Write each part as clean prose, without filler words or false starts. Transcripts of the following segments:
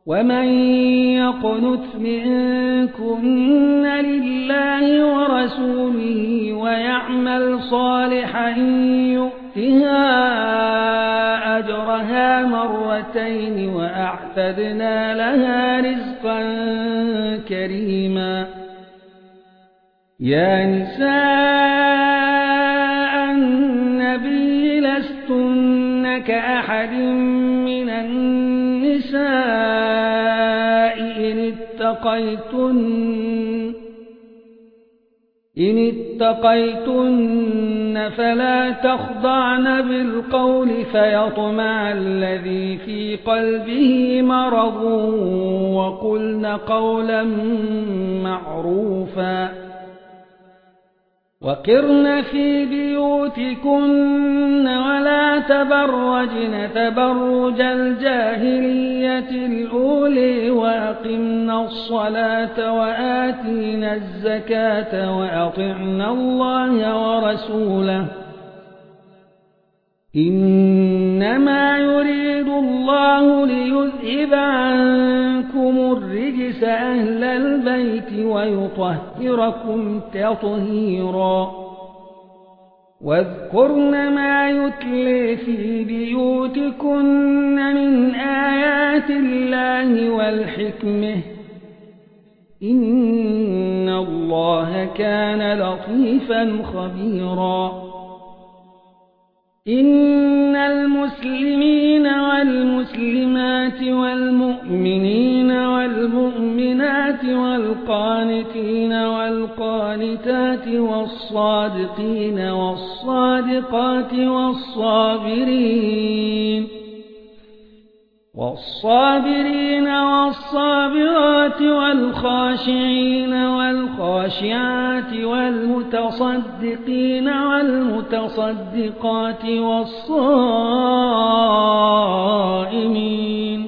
ومن يقنت منكن لله ورسوله ويعمل صالحا يؤتها أجرها مرتين وأعتدنا لها رزقا كريما. يا نساء النبي لستن كأحد من النساء إن اتقيتن فلا تخضعن بالقول فيطمع الذي في قلبه مرض وقلن قولا معروفا. وقرن في بيوتكن ولا تبرجن تبرج الجاهلية الأولى وأقمنا الصلاة وآتينا الزكاة وأطعنا الله ورسوله إنما يريد الله ليذهب عنكم الرجس أهل البيت ويطهركم تطهيرا. واذكرن ما يتلي في بيوتكن من آيات الله والحكمة إن الله كان لطيفا خبيرا. إن المسلمين والمسلمات والمؤمنين والمؤمنات والقانتين والقانتات والصادقين والصادقات والصابرين والصابرات والخاشعين والخاشعات والمتصدقين والمتصدقات والصائمين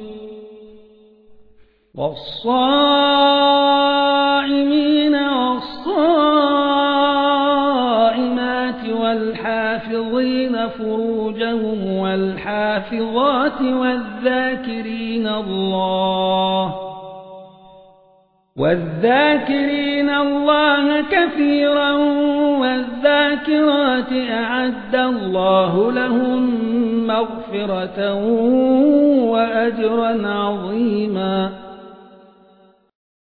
والصائمات والحافظين فروجهم والحافظات والذاكرين الله كثيرا والذاكرات أعد الله لهم مغفرة وأجرا عظيما.